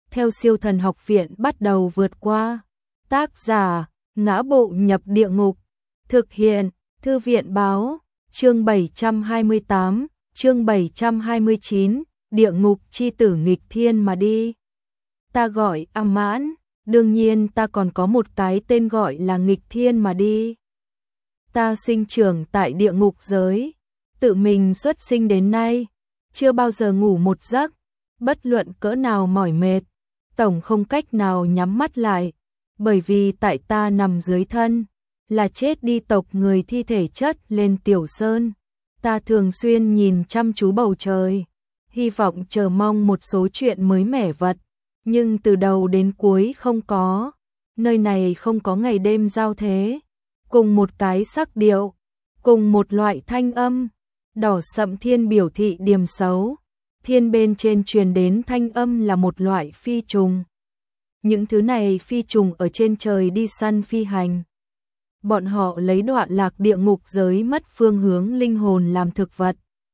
theo Siêu Thần Học Viện bắt đầu vượt qua. Tác giả: Ngã Bộ Nhập Địa Ngục. Thực hiện: Thư viện báo. Chương 728, chương 729, Địa Ngục chi tử nghịch thiên mà đi. Ta gọi A Mãn, đương nhiên ta còn có một cái tên gọi là nghịch thiên mà đi. Ta sinh trưởng tại địa ngục giới, tự mình xuất sinh đến nay, chưa bao giờ ngủ một giấc, bất luận cỡ nào mỏi mệt, tổng không cách nào nhắm mắt lại, bởi vì tại ta nằm dưới thân, là chết đi tộc người thi thể chất lên Tiểu Sơn. Ta thường xuyên nhìn chăm chú bầu trời, hy vọng chờ mong một số chuyện mới mẻ vật, nhưng từ đầu đến cuối không có, nơi này không có ngày đêm giao thế, cùng một cái sắc điệu, cùng một loại thanh âm, đỏ sậm thiên biểu thị điềm xấu, thiên bên trên truyền đến thanh âm là một loại phi trùng. Những thứ này phi trùng ở trên trời đi săn phi hành. Bọn họ lấy đoạn lạc địa ngục giới mất phương hướng linh hồn làm thực vật.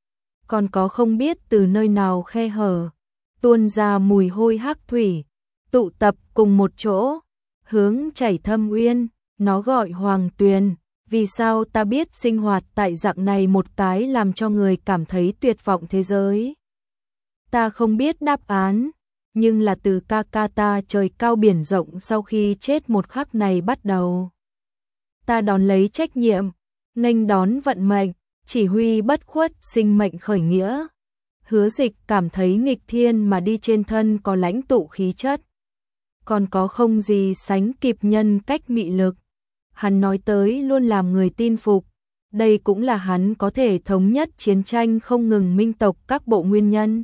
Còn có không biết từ nơi nào khe hở, tuôn ra mùi hôi hắc thủy, tụ tập cùng một chỗ, hướng chảy thâm uyên, nó gọi Hoàng Tuyền. Vì sao ta biết sinh hoạt tại dạng này một cái làm cho người cảm thấy tuyệt vọng thế giới? Ta không biết đáp án, nhưng là từ ca ca ta trời cao biển rộng sau khi chết một khắc này bắt đầu. Ta đón lấy trách nhiệm, nghênh đón vận mệnh, chỉ huy bất khuất sinh mệnh khởi nghĩa. Hứa Dịch cảm thấy nghịch thiên mà đi trên thân có lãnh tụ khí chất, còn có không gì sánh kịp nhân cách mị lực. Hắn nói tới luôn làm người tin phục, đây cũng là hắn có thể thống nhất chiến tranh không ngừng minh tộc các bộ nguyên nhân.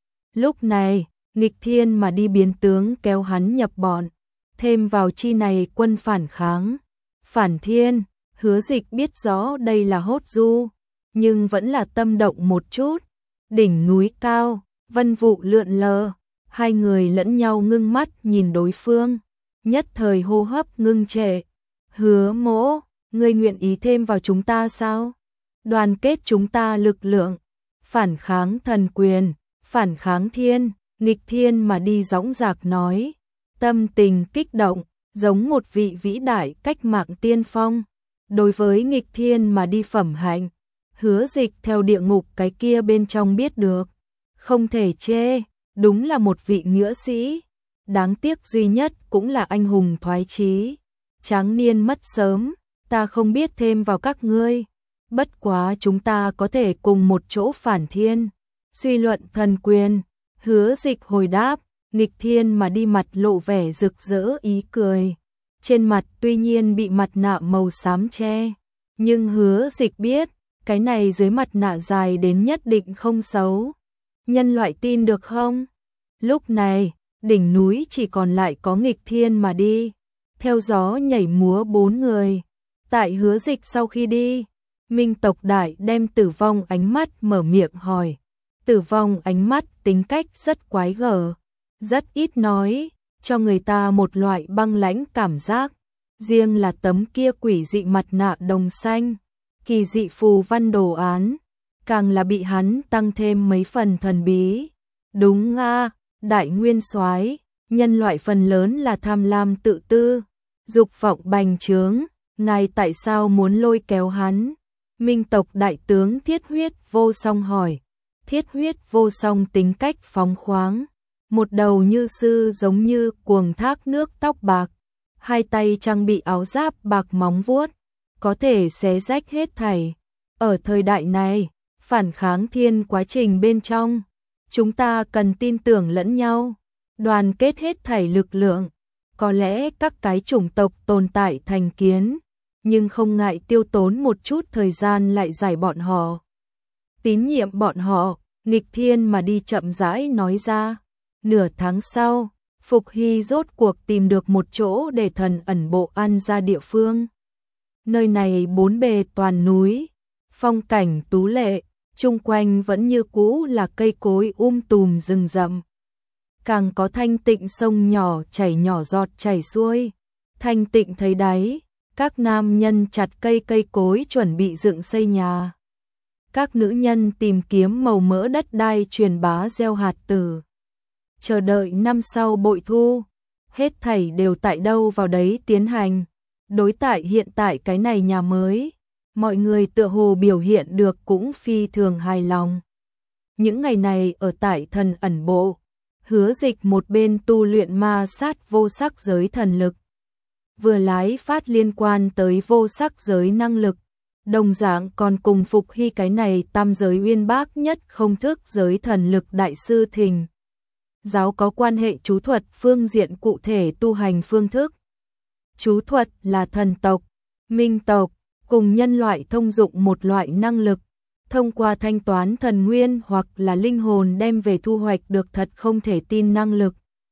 Lúc này, nghịch thiên mà đi biến tướng kéo hắn nhập bọn, thêm vào chi này quân phản kháng. Phản thiên, Hứa Dịch biết rõ đây là hốt du, nhưng vẫn là tâm động một chút. Đỉnh núi cao, vân vụ lượn lờ, hai người lẫn nhau ngưng mắt nhìn đối phương, nhất thời hô hấp ngưng trệ. Hứa Mỗ, ngươi nguyện ý thêm vào chúng ta sao? Đoàn kết chúng ta lực lượng, phản kháng thần quyền, phản kháng thiên. Nghịch thiên mà đi dõng dạc nói, tâm tình kích động, giống một vị vĩ đại cách mạng tiên phong. Đối với nghịch thiên mà đi phẩm hạnh, Hứa Dịch theo địa ngục cái kia bên trong biết được, không thể chê, đúng là một vị nghĩa sĩ. Đáng tiếc duy nhất cũng là anh hùng thoái chí, tráng niên mất sớm. Ta không biết thêm vào các ngươi, bất quá chúng ta có thể cùng một chỗ phản thiên, suy luận thần quyền. Hứa Dịch hồi đáp, nghịch thiên mà đi mặt lộ vẻ rực rỡ ý cười. Trên mặt tuy nhiên bị mặt nạ màu xám che, nhưng Hứa Dịch biết, cái này dưới mặt nạ dài đến nhất định không xấu. Nhân loại tin được không? Lúc này, đỉnh núi chỉ còn lại có nghịch thiên mà đi, theo gió nhảy múa 4 người. Tại Hứa Dịch sau khi đi, Minh tộc đại đem Tử Vong ánh mắt mở miệng hỏi. Tử Vong ánh mắt tính cách rất quái gở, rất ít nói, cho người ta một loại băng lãnh cảm giác. Riêng là tấm kia quỷ dị mặt nạ đồng xanh, kỳ dị phù văn đồ án, càng là bị hắn tăng thêm mấy phần thần bí. Đúng nga, đại nguyên soái, nhân loại phần lớn là tham lam tự tư, dục vọng bành trướng, ngài tại sao muốn lôi kéo hắn? Minh tộc đại tướng Thiết Huyết Vô Song hỏi. Thiết Huyết Vô Song tính cách phóng khoáng, một đầu như sư giống như cuồng thác nước tóc bạc, hai tay trang bị áo giáp bạc móng vuốt, có thể xé rách hết thảy. Ở thời đại này, phản kháng thiên quá trình bên trong, chúng ta cần tin tưởng lẫn nhau, đoàn kết hết thảy lực lượng. Có lẽ các cái chủng tộc tồn tại thành kiến, nhưng không ngại tiêu tốn một chút thời gian lại giải bọn họ, tín nhiệm bọn họ. Nghịch thiên mà đi chậm rãi nói ra. Nửa tháng sau, Phục Hy rốt cuộc tìm được một chỗ để thần ẩn bộ ăn ra địa phương. Nơi này bốn bề toàn núi, phong cảnh tú lệ, chung quanh vẫn như cũ là cây cối tùm rừng rậm. Càng có thanh tịnh sông nhỏ chảy nhỏ giọt chảy xuôi, thanh tịnh thấy đáy. Các nam nhân chặt cây cối chuẩn bị dựng xây nhà. Các nữ nhân tìm kiếm màu mỡ đất đai truyền bá gieo hạt tử. chờ đợi năm sau bội thu. Hết thảy đều tại đâu vào đấy tiến hành. Đối tại hiện tại cái này nhà mới, mọi người tựa hồ biểu hiện được cũng phi thường hài lòng. Những ngày này ở tại thần ẩn bộ, Hứa Dịch một bên tu luyện ma sát vô sắc giới thần lực, vừa lái phát liên quan tới vô sắc giới năng lực, đồng dạng còn cùng Phục Hy cái này tam giới uyên bác nhất không thức giới thần lực đại sư thỉnh giáo có quan hệ chú thuật phương diện cụ thể tu hành phương thức. Chú thuật là thần tộc, minh tộc cùng nhân loại thông dụng một loại năng lực, thông qua thanh toán thần nguyên hoặc là linh hồn đem về thu hoạch được thật không thể tin năng lực.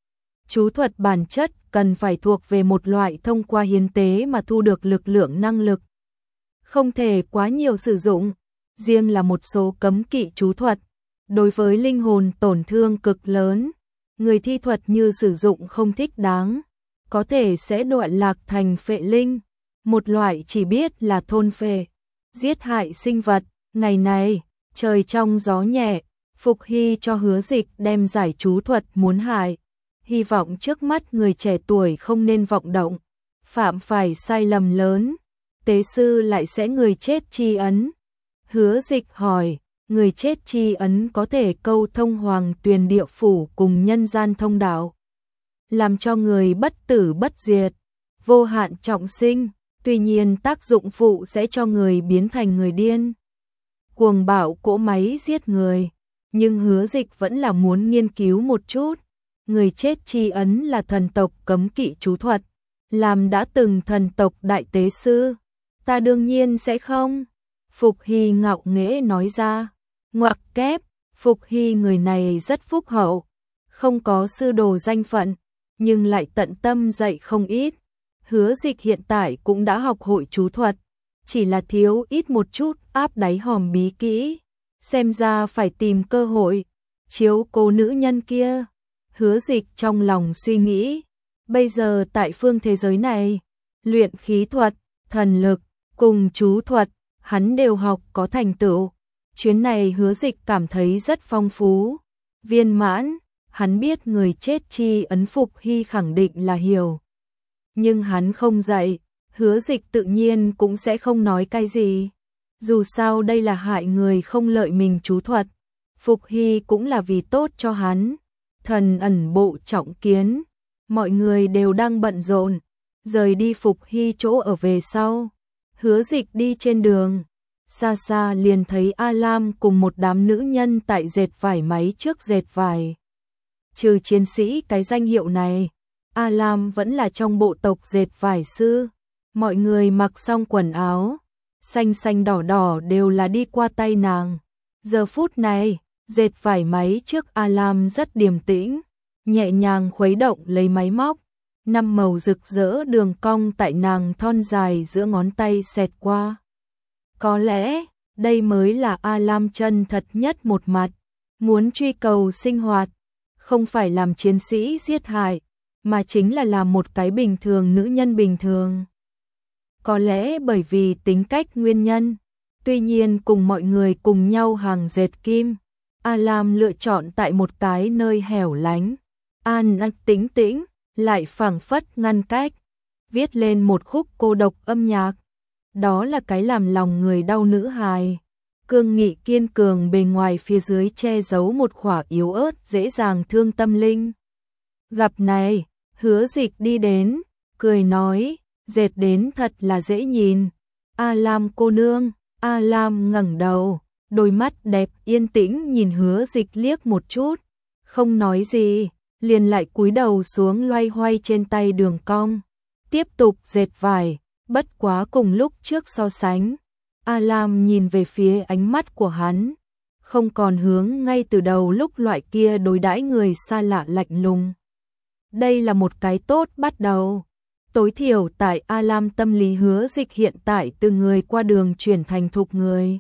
Chú thuật bản chất cần phải thuộc về một loại thông qua hiến tế mà thu được lực lượng năng lực. Không thể quá nhiều sử dụng, riêng là một số cấm kỵ chú thuật, đối với linh hồn tổn thương cực lớn. Người thi thuật như sử dụng không thích đáng, có thể sẽ đoạn lạc thành phệ linh, một loại chỉ biết là thôn phệ, giết hại sinh vật. Ngày này, trời trong gió nhẹ, Phục Hy cho Hứa Dịch đem giải chú thuật muốn hại. Hy vọng trước mắt người trẻ tuổi không nên vọng động, phạm phải sai lầm lớn, tế sư lại sẽ người chết chi ấn. Hứa Dịch hỏi, người chết chi ấn có thể câu thông hoàng tuyền địa phủ cùng nhân gian thông đạo, làm cho người bất tử bất diệt, vô hạn trọng sinh, tuy nhiên tác dụng phụ sẽ cho người biến thành người điên, cuồng bạo cỗ máy giết người. Nhưng Hứa Dịch vẫn là muốn nghiên cứu một chút. Người chết chi ấn là thần tộc cấm kỵ chú thuật, làm đã từng thần tộc đại tế sư, ta đương nhiên sẽ không. Phục Hy ngạo nghễ nói ra. Ngoặc kép, Phục Hy người này rất phúc hậu, không có sư đồ danh phận, nhưng lại tận tâm dạy không ít. Hứa Dịch hiện tại cũng đã học hội chú thuật, chỉ là thiếu ít một chút áp đáy hòm bí kỹ, xem ra phải tìm cơ hội chiếu cố nữ nhân kia. Hứa Dịch trong lòng suy nghĩ, bây giờ tại phương thế giới này, luyện khí thuật, thần lực cùng chú thuật, hắn đều học có thành tựu. Chuyến này Hứa Dịch cảm thấy rất phong phú, viên mãn. Hắn biết người chết chi ấn Phục Hy khẳng định là hiểu, nhưng hắn không dạy, Hứa Dịch tự nhiên cũng sẽ không nói cái gì. Dù sao đây là hại người không lợi mình chú thuật, Phục Hy cũng là vì tốt cho hắn. Thần ẩn bộ trọng kiến, mọi người đều đang bận rộn, rời đi Phục Hy chỗ ở về sau. Hứa Dịch đi trên đường, xa xa liền thấy A Lam cùng một đám nữ nhân tại dệt vải máy trước dệt vải. Trừ chiến sĩ cái danh hiệu này, A Lam vẫn là trong bộ tộc dệt vải sư. Mọi người mặc xong quần áo, xanh xanh đỏ đỏ đều là đi qua tay nàng. Giờ phút này, dệt vải máy trước A Lam rất điềm tĩnh, nhẹ nhàng khuấy động lấy máy móc. 5 màu rực rỡ đường cong tại nàng thon dài giữa ngón tay xẹt qua. Có lẽ, đây mới là A Lam chân thật nhất một mặt, muốn truy cầu sinh hoạt, không phải làm chiến sĩ giết hại, mà chính là làm một cái bình thường nữ nhân bình thường. Có lẽ bởi vì tính cách nguyên nhân, tuy nhiên cùng mọi người cùng nhau hàng dệt kim, A Lam lựa chọn tại một cái nơi hẻo lánh, an tĩnh tĩnh, lại phảng phất ngăn cách, viết lên một khúc cô độc âm nhạc. Đó là cái làm lòng người đau nữ hài, cương nghị kiên cường bề ngoài phía dưới che giấu một khỏa yếu ớt dễ dàng thương tâm linh. Gặp này, Hứa Dịch đi đến, cười nói, dệt đến thật là dễ nhìn. A Lam cô nương. A Lam ngẩng đầu, đôi mắt đẹp yên tĩnh nhìn Hứa Dịch liếc một chút, không nói gì, liền lại cúi đầu xuống loay hoay trên tay đường cong, tiếp tục dệt vải. Bất quá cùng lúc trước so sánh, A Lam nhìn về phía ánh mắt của hắn, không còn hướng ngay từ đầu lúc loại kia đối đãi người xa lạ lạnh lùng. Đây là một cái tốt bắt đầu. Tối thiểu tại A Lam tâm lý Hứa Dịch hiện tại từ người qua đường chuyển thành thục người.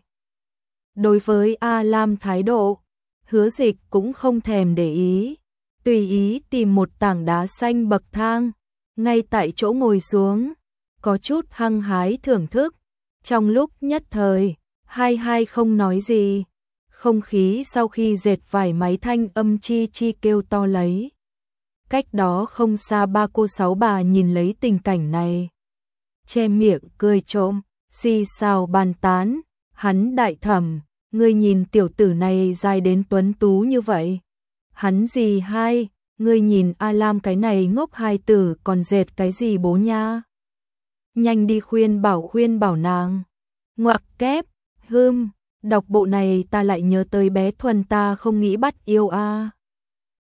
Đối với A Lam thái độ, Hứa Dịch cũng không thèm để ý, tùy ý tìm một tảng đá xanh bậc thang, ngay tại chỗ ngồi xuống, có chút hăng hái thưởng thức. Trong lúc nhất thời, hai không nói gì, Không khí sau khi dệt vải máy thanh âm chi chi kêu to lấy. Cách đó không xa ba cô sáu bà nhìn lấy tình cảnh này. Che miệng cười trộm, xì xào bàn tán, hắn đại thẩm, ngươi nhìn tiểu tử này dài đến tuấn tú như vậy. Hắn gì hai, ngươi nhìn A Lam cái này ngốc hai tử còn dệt cái gì bố nha. Nhanh đi khuyên bảo nàng. Ngoặc kép, đọc bộ này ta lại nhớ tới bé Thuần ta không nghĩ bắt yêu a.